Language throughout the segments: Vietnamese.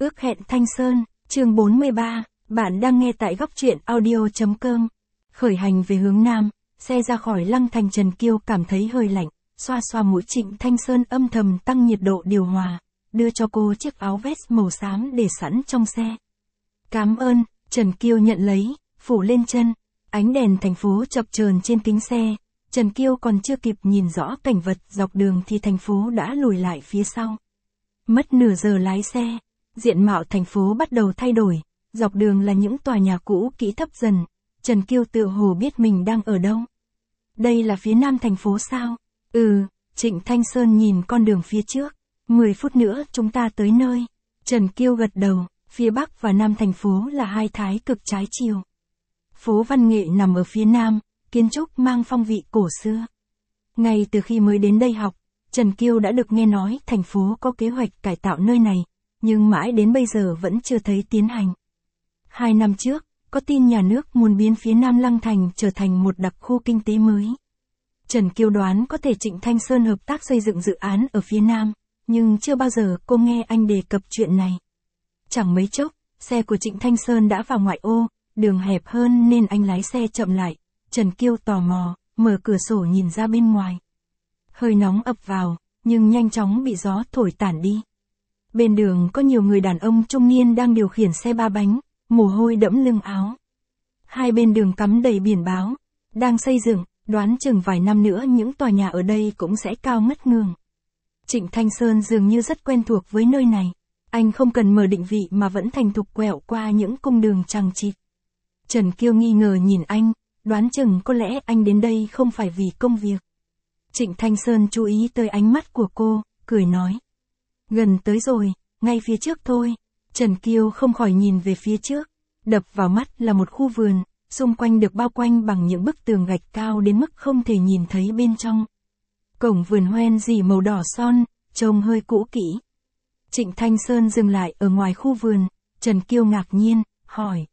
Ước hẹn Thanh Sơn, chương 43, bạn đang nghe tại góc truyện audio.com. Khởi hành về hướng Nam, xe ra khỏi Lăng Thành, Trần Kiêu cảm thấy hơi lạnh, xoa xoa mũi. Trịnh Thanh Sơn âm thầm tăng nhiệt độ điều hòa, đưa cho cô chiếc áo vest màu xám để sẵn trong xe. Cảm ơn, Trần Kiêu nhận lấy, phủ lên chân. Ánh đèn thành phố chập chờn trên kính xe, Trần Kiêu còn chưa kịp nhìn rõ cảnh vật dọc đường thì thành phố đã lùi lại phía sau. Mất nửa giờ lái xe, diện mạo thành phố bắt đầu thay đổi, dọc đường là những tòa nhà cũ kỹ thấp dần. Trần Kiêu tựa hồ biết mình đang ở đâu. Đây là phía nam thành phố sao? Trịnh Thanh Sơn nhìn con đường phía trước. 10 phút nữa chúng ta tới nơi. Trần Kiêu gật đầu, phía bắc và nam thành phố là hai thái cực trái chiều. Phố Văn Nghệ nằm ở phía nam, kiến trúc mang phong vị cổ xưa. Ngay từ khi mới đến đây học, Trần Kiêu đã được nghe nói thành phố có kế hoạch cải tạo nơi này, nhưng mãi đến bây giờ vẫn chưa thấy tiến hành. 2 năm trước, có tin nhà nước muốn biến phía nam Lăng Thành trở thành một đặc khu kinh tế mới. Trần Kiêu đoán có thể Trịnh Thanh Sơn hợp tác xây dựng dự án ở phía nam, nhưng chưa bao giờ cô nghe anh đề cập chuyện này. Chẳng mấy chốc, xe của Trịnh Thanh Sơn đã vào ngoại ô, đường hẹp hơn nên anh lái xe chậm lại. Trần Kiêu tò mò, mở cửa sổ nhìn ra bên ngoài. Hơi nóng ập vào, nhưng nhanh chóng bị gió thổi tản đi. Bên đường có nhiều người đàn ông trung niên đang điều khiển xe 3 bánh, mồ hôi đẫm lưng áo. Hai bên đường cắm đầy biển báo, đang xây dựng, đoán chừng vài năm nữa những tòa nhà ở đây cũng sẽ cao ngất ngường. Trịnh Thanh Sơn dường như rất quen thuộc với nơi này. Anh không cần mở định vị mà vẫn thành thục quẹo qua những cung đường chằng chịt. Trần Kiêu nghi ngờ nhìn anh, đoán chừng có lẽ anh đến đây không phải vì công việc. Trịnh Thanh Sơn chú ý tới ánh mắt của cô, cười nói. Gần tới rồi, ngay phía trước thôi. Trần Kiêu không khỏi nhìn về phía trước. Đập vào mắt là một khu vườn, xung quanh được bao quanh bằng những bức tường gạch cao đến mức không thể nhìn thấy bên trong. Cổng vườn hoen dỉ màu đỏ son, trông hơi cũ kỹ. Trịnh Thanh Sơn dừng lại ở ngoài khu vườn, Trần Kiêu ngạc nhiên, hỏi.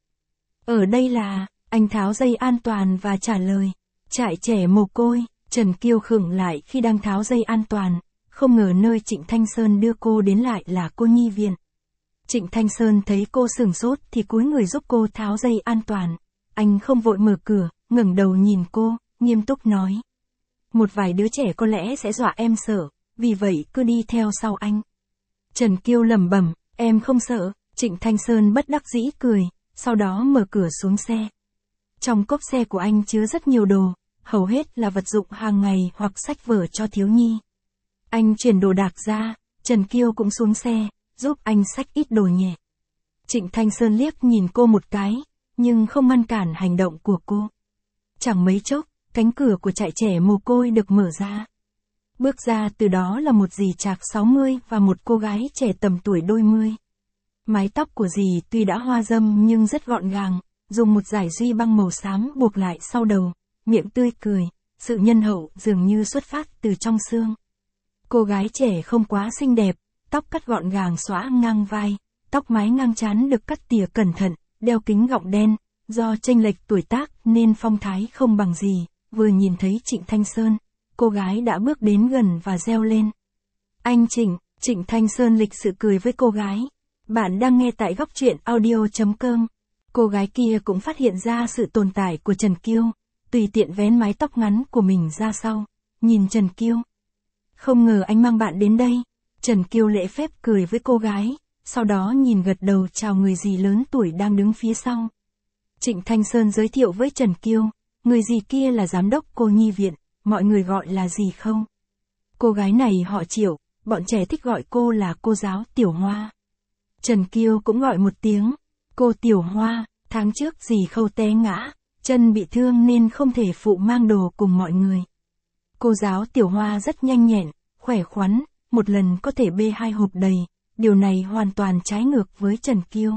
Ở đây là, anh tháo dây an toàn và trả lời. Trại trẻ mồ côi. Trần Kiêu khựng lại khi đang tháo dây an toàn, không ngờ nơi Trịnh Thanh Sơn đưa cô đến lại là cô nhi viện. Trịnh Thanh Sơn thấy cô sửng sốt thì cúi người giúp cô tháo dây an toàn. Anh không vội mở cửa, ngẩng đầu nhìn cô, nghiêm túc nói. Một vài đứa trẻ có lẽ sẽ dọa em sợ, vì vậy cứ đi theo sau anh. Trần Kiêu lẩm bẩm, em không sợ. Trịnh Thanh Sơn bất đắc dĩ cười, sau đó mở cửa xuống xe. Trong cốp xe của anh chứa rất nhiều đồ, hầu hết là vật dụng hàng ngày hoặc sách vở cho thiếu nhi. Anh chuyển đồ đạc ra, Trần Kiêu cũng xuống xe, giúp anh xách ít đồ nhẹ. Trịnh Thanh Sơn liếc nhìn cô một cái, nhưng không ngăn cản hành động của cô. Chẳng mấy chốc, cánh cửa của trại trẻ mồ côi được mở ra. Bước ra từ đó là một dì chạc 60 và một cô gái trẻ tầm tuổi đôi mươi. Mái tóc của dì tuy đã hoa râm nhưng rất gọn gàng, dùng một dải duy băng màu xám buộc lại sau đầu, miệng tươi cười, sự nhân hậu dường như xuất phát từ trong xương. Cô gái trẻ không quá xinh đẹp, tóc cắt gọn gàng xõa ngang vai, tóc mái ngang trán được cắt tỉa cẩn thận, đeo kính gọng đen, do chênh lệch tuổi tác nên phong thái không bằng gì. Vừa nhìn thấy Trịnh Thanh Sơn, cô gái đã bước đến gần và reo lên. Anh Trịnh. Trịnh Thanh Sơn lịch sự cười với cô gái. Bạn đang nghe tại góc truyện audio.com. Cô gái kia cũng phát hiện ra sự tồn tại của Trần Kiêu, tùy tiện vén mái tóc ngắn của mình ra sau, nhìn Trần Kiêu. Không ngờ anh mang bạn đến đây. Trần Kiêu lễ phép cười với cô gái, sau đó nhìn gật đầu chào người dì lớn tuổi đang đứng phía sau. Trịnh Thanh Sơn giới thiệu với Trần Kiêu, người dì kia là giám đốc cô nhi viện, mọi người gọi là dì không? Cô gái này họ Triệu, bọn trẻ thích gọi cô là cô giáo Tiểu Hoa. Trần Kiêu cũng gọi một tiếng, cô Tiểu Hoa. Tháng trước dì Khâu té ngã, chân bị thương nên không thể phụ mang đồ cùng mọi người. Cô giáo Tiểu Hoa rất nhanh nhẹn, khỏe khoắn, một lần có thể bê 2 hộp đầy, điều này hoàn toàn trái ngược với Trần Kiêu.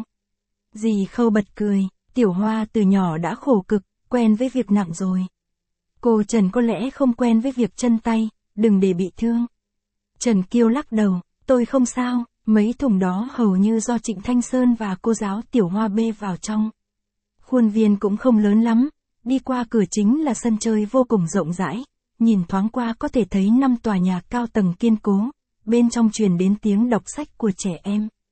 Dì Khâu bật cười, Tiểu Hoa từ nhỏ đã khổ cực, quen với việc nặng rồi. Cô Trần có lẽ không quen với việc chân tay, đừng để bị thương. Trần Kiêu lắc đầu, tôi không sao, mấy thùng đó hầu như do Trịnh Thanh Sơn và cô giáo Tiểu Hoa bê vào trong. Khuôn viên cũng không lớn lắm, đi qua cửa chính là sân chơi vô cùng rộng rãi, nhìn thoáng qua có thể thấy 5 tòa nhà cao tầng kiên cố, bên trong truyền đến tiếng đọc sách của trẻ em.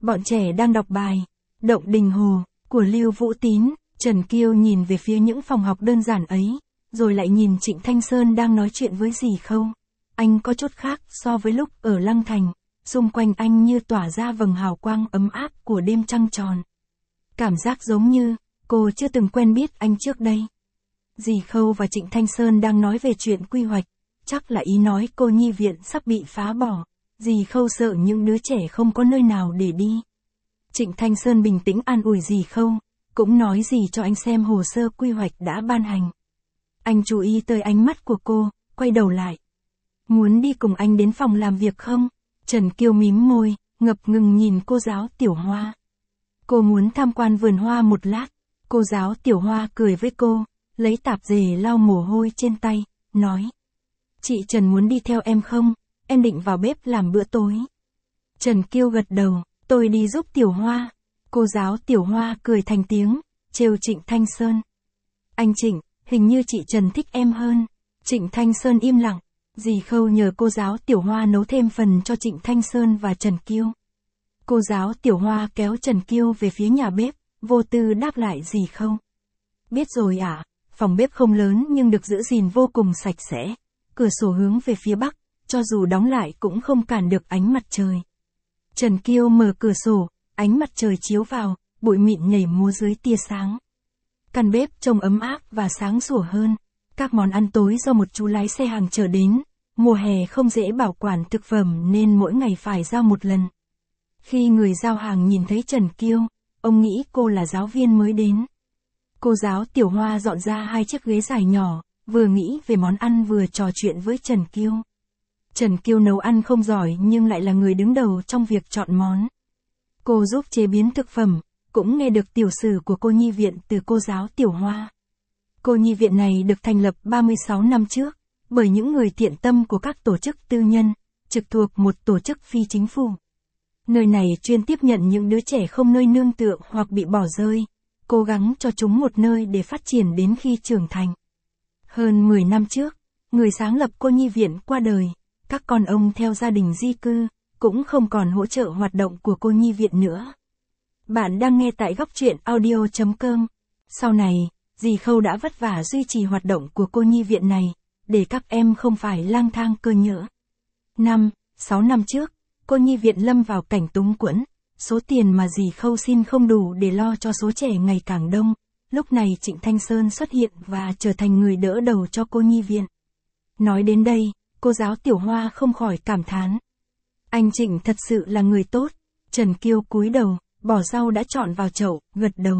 Bọn trẻ đang đọc bài Động Đình Hồ của Lưu Vũ Tín. Trần Kiêu nhìn về phía những phòng học đơn giản ấy, rồi lại nhìn Trịnh Thanh Sơn đang nói chuyện với dì Khâu. Anh có chút khác so với lúc ở Lăng Thành, xung quanh anh như tỏa ra vầng hào quang ấm áp của đêm trăng tròn. Cảm giác giống như cô chưa từng quen biết anh trước đây. Dì Khâu và Trịnh Thanh Sơn đang nói về chuyện quy hoạch, chắc là ý nói cô nhi viện sắp bị phá bỏ. Dì Khâu sợ những đứa trẻ không có nơi nào để đi. Trịnh Thanh Sơn bình tĩnh an ủi dì Khâu, cũng nói gì cho anh xem hồ sơ quy hoạch đã ban hành. Anh chú ý tới ánh mắt của cô, quay đầu lại. Muốn đi cùng anh đến phòng làm việc không? Trần Kiêu mím môi, ngập ngừng nhìn cô giáo Tiểu Hoa. Cô muốn tham quan vườn hoa một lát. Cô giáo Tiểu Hoa cười với cô, lấy tạp dề lau mồ hôi trên tay, nói. Chị Trần muốn đi theo em không? Em định vào bếp làm bữa tối. Trần Kiêu gật đầu, tôi đi giúp Tiểu Hoa. Cô giáo Tiểu Hoa cười thành tiếng, trêu Trịnh Thanh Sơn. Anh Trịnh, hình như chị Trần thích em hơn. Trịnh Thanh Sơn im lặng. Dì Khâu nhờ cô giáo Tiểu Hoa nấu thêm phần cho Trịnh Thanh Sơn và Trần Kiêu. Cô giáo Tiểu Hoa kéo Trần Kiêu về phía nhà bếp, vô tư đáp lại dì Khâu. Biết rồi ạ, phòng bếp không lớn nhưng được giữ gìn vô cùng sạch sẽ. Cửa sổ hướng về phía bắc, cho dù đóng lại cũng không cản được ánh mặt trời. Trần Kiêu mở cửa sổ, ánh mặt trời chiếu vào, bụi mịn nhảy múa dưới tia sáng. Căn bếp trông ấm áp và sáng sủa hơn. Các món ăn tối do một chú lái xe hàng chở đến. Mùa hè không dễ bảo quản thực phẩm nên mỗi ngày phải giao một lần. Khi người giao hàng nhìn thấy Trần Kiêu, ông nghĩ cô là giáo viên mới đến. Cô giáo Tiểu Hoa dọn ra 2 chiếc ghế dài nhỏ, vừa nghĩ về món ăn vừa trò chuyện với Trần Kiêu. Trần Kiêu nấu ăn không giỏi nhưng lại là người đứng đầu trong việc chọn món. Cô giúp chế biến thực phẩm, cũng nghe được tiểu sử của cô nhi viện từ cô giáo Tiểu Hoa. Cô nhi viện này được thành lập 36 năm trước, bởi những người thiện tâm của các tổ chức tư nhân, trực thuộc một tổ chức phi chính phủ. Nơi này chuyên tiếp nhận những đứa trẻ không nơi nương tựa hoặc bị bỏ rơi, cố gắng cho chúng một nơi để phát triển đến khi trưởng thành. Hơn 10 năm trước, người sáng lập cô nhi viện qua đời, các con ông theo gia đình di cư, cũng không còn hỗ trợ hoạt động của cô nhi viện nữa. Bạn đang nghe tại góc truyện audio.com. Sau này, dì Khâu đã vất vả duy trì hoạt động của cô nhi viện này, để các em không phải lang thang cơ nhỡ. 6 năm trước, cô nhi viện lâm vào cảnh túng quẫn, số tiền mà dì Khâu xin không đủ để lo cho số trẻ ngày càng đông. Lúc này Trịnh Thanh Sơn xuất hiện và trở thành người đỡ đầu cho cô nhi viện. Nói đến đây, cô giáo Tiểu Hoa không khỏi cảm thán. Anh Trịnh thật sự là người tốt. Trần Kiêu cúi đầu, bỏ rau đã chọn vào chậu, gật đầu.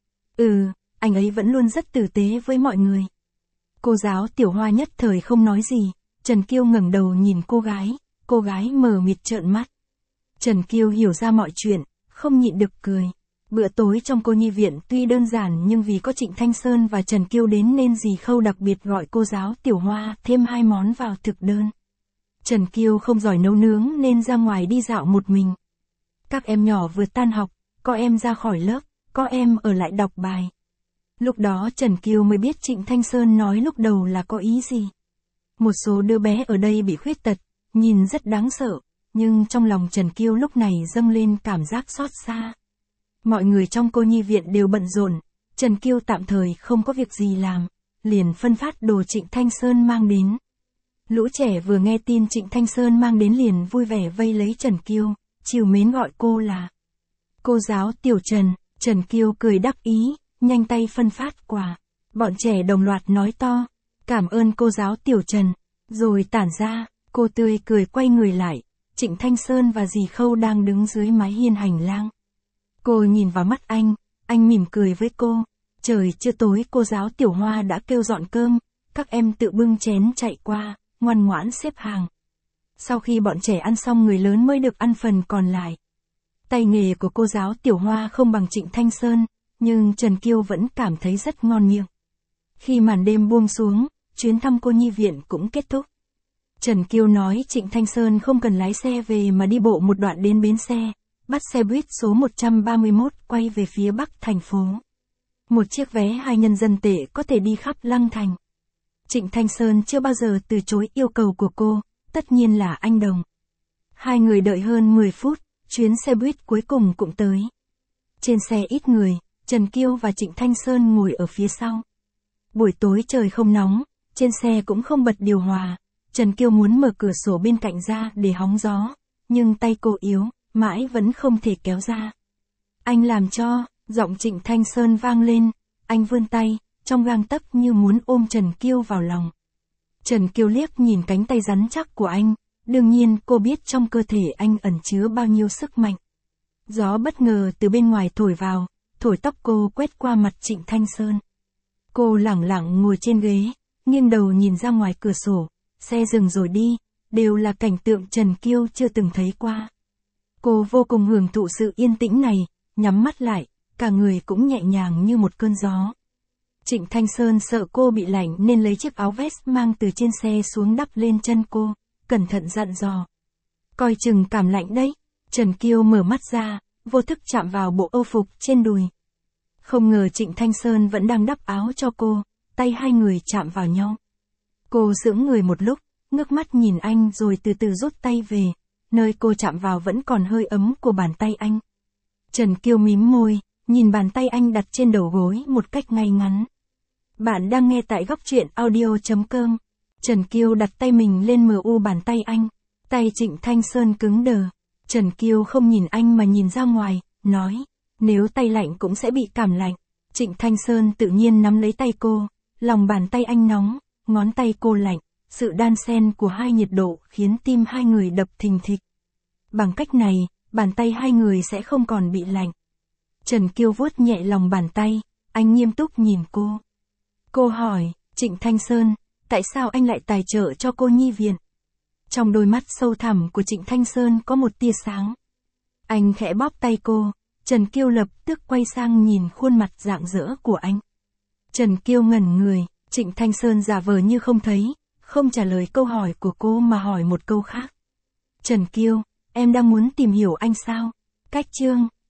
Anh ấy vẫn luôn rất tử tế với mọi người. Cô giáo Tiểu Hoa nhất thời không nói gì. Trần Kiêu ngẩng đầu nhìn cô gái mờ mịt trợn mắt. Trần Kiêu hiểu ra mọi chuyện, không nhịn được cười. Bữa tối trong cô nhi viện tuy đơn giản nhưng vì có Trịnh Thanh Sơn và Trần Kiêu đến nên dì Khâu đặc biệt gọi cô giáo Tiểu Hoa thêm 2 món vào thực đơn. Trần Kiêu không giỏi nấu nướng nên ra ngoài đi dạo một mình. Các em nhỏ vừa tan học, có em ra khỏi lớp, có em ở lại đọc bài. Lúc đó Trần Kiêu mới biết Trịnh Thanh Sơn nói lúc đầu là có ý gì. Một số đứa bé ở đây bị khuyết tật, nhìn rất đáng sợ, nhưng trong lòng Trần Kiêu lúc này dâng lên cảm giác xót xa. Mọi người trong cô nhi viện đều bận rộn, Trần Kiêu tạm thời không có việc gì làm, liền phân phát đồ Trịnh Thanh Sơn mang đến. Lũ trẻ vừa nghe tin Trịnh Thanh Sơn mang đến liền vui vẻ vây lấy Trần Kiêu, trìu mến gọi cô là cô giáo Tiểu Trần. Trần Kiêu cười đắc ý, nhanh tay phân phát quà. Bọn trẻ đồng loạt nói to, cảm ơn cô giáo Tiểu Trần, rồi tản ra. Cô tươi cười quay người lại, Trịnh Thanh Sơn và dì Khâu đang đứng dưới mái hiên hành lang. Cô nhìn vào mắt anh mỉm cười với cô. Trời chưa tối cô giáo Tiểu Hoa đã kêu dọn cơm, các em tự bưng chén chạy qua, ngoan ngoãn xếp hàng. Sau khi bọn trẻ ăn xong người lớn mới được ăn phần còn lại. Tay nghề của cô giáo Tiểu Hoa không bằng Trịnh Thanh Sơn, nhưng Trần Kiêu vẫn cảm thấy rất ngon miệng. Khi màn đêm buông xuống, chuyến thăm cô nhi viện cũng kết thúc. Trần Kiêu nói Trịnh Thanh Sơn không cần lái xe về mà đi bộ một đoạn đến bến xe, bắt xe buýt số 131 quay về phía bắc thành phố. Một chiếc vé 2 nhân dân tệ có thể đi khắp Lăng Thành. Trịnh Thanh Sơn chưa bao giờ từ chối yêu cầu của cô, tất nhiên là anh đồng. Hai người đợi hơn 10 phút, Chuyến xe buýt cuối cùng cũng tới. Trên xe ít người, Trần Kiêu và Trịnh Thanh Sơn ngồi ở phía sau. Buổi tối trời không nóng, trên xe cũng không bật điều hòa. Trần Kiêu muốn mở cửa sổ bên cạnh ra để hóng gió, nhưng tay cô yếu, mãi vẫn không thể kéo ra. Anh làm cho, giọng Trịnh Thanh Sơn vang lên, anh vươn tay, trong gang tấc như muốn ôm Trần Kiêu vào lòng. Trần Kiêu liếc nhìn cánh tay rắn chắc của anh, đương nhiên cô biết trong cơ thể anh ẩn chứa bao nhiêu sức mạnh. Gió bất ngờ từ bên ngoài thổi vào, thổi tóc cô quét qua mặt Trịnh Thanh Sơn. Cô lẳng lặng ngồi trên ghế, nghiêng đầu nhìn ra ngoài cửa sổ, xe dừng rồi đi, đều là cảnh tượng Trần Kiêu chưa từng thấy qua. Cô vô cùng hưởng thụ sự yên tĩnh này, nhắm mắt lại, cả người cũng nhẹ nhàng như một cơn gió. Trịnh Thanh Sơn sợ cô bị lạnh nên lấy chiếc áo vest mang từ trên xe xuống đắp lên chân cô, cẩn thận dặn dò. Coi chừng cảm lạnh đấy. Trần Kiêu mở mắt ra, vô thức chạm vào bộ âu phục trên đùi. Không ngờ Trịnh Thanh Sơn vẫn đang đắp áo cho cô, tay hai người chạm vào nhau. Cô sững người một lúc, ngước mắt nhìn anh rồi từ từ rút tay về, nơi cô chạm vào vẫn còn hơi ấm của bàn tay anh. Trần Kiêu mím môi, nhìn bàn tay anh đặt trên đầu gối một cách ngay ngắn. Bạn đang nghe tại Góc Truyện Audio.com. Trần Kiêu đặt tay mình lên mu bàn tay anh. Tay Trịnh Thanh Sơn cứng đờ. Trần Kiêu không nhìn anh mà nhìn ra ngoài, nói, nếu tay lạnh cũng sẽ bị cảm lạnh. Trịnh Thanh Sơn tự nhiên nắm lấy tay cô, lòng bàn tay anh nóng, ngón tay cô lạnh, sự đan xen của hai nhiệt độ khiến tim hai người đập thình thịch. Bằng cách này, bàn tay hai người sẽ không còn bị lạnh. Trần Kiêu vuốt nhẹ lòng bàn tay, anh nghiêm túc nhìn cô. Cô hỏi, Trịnh Thanh Sơn, tại sao anh lại tài trợ cho cô nhi viện? Trong đôi mắt sâu thẳm của Trịnh Thanh Sơn có một tia sáng. Anh khẽ bóp tay cô, Trần Kiêu lập tức quay sang nhìn khuôn mặt rạng rỡ của anh. Trần Kiêu ngẩn người, Trịnh Thanh Sơn giả vờ như không thấy, không trả lời câu hỏi của cô mà hỏi một câu khác. Trần Kiêu, em đang muốn tìm hiểu anh sao? Cách chương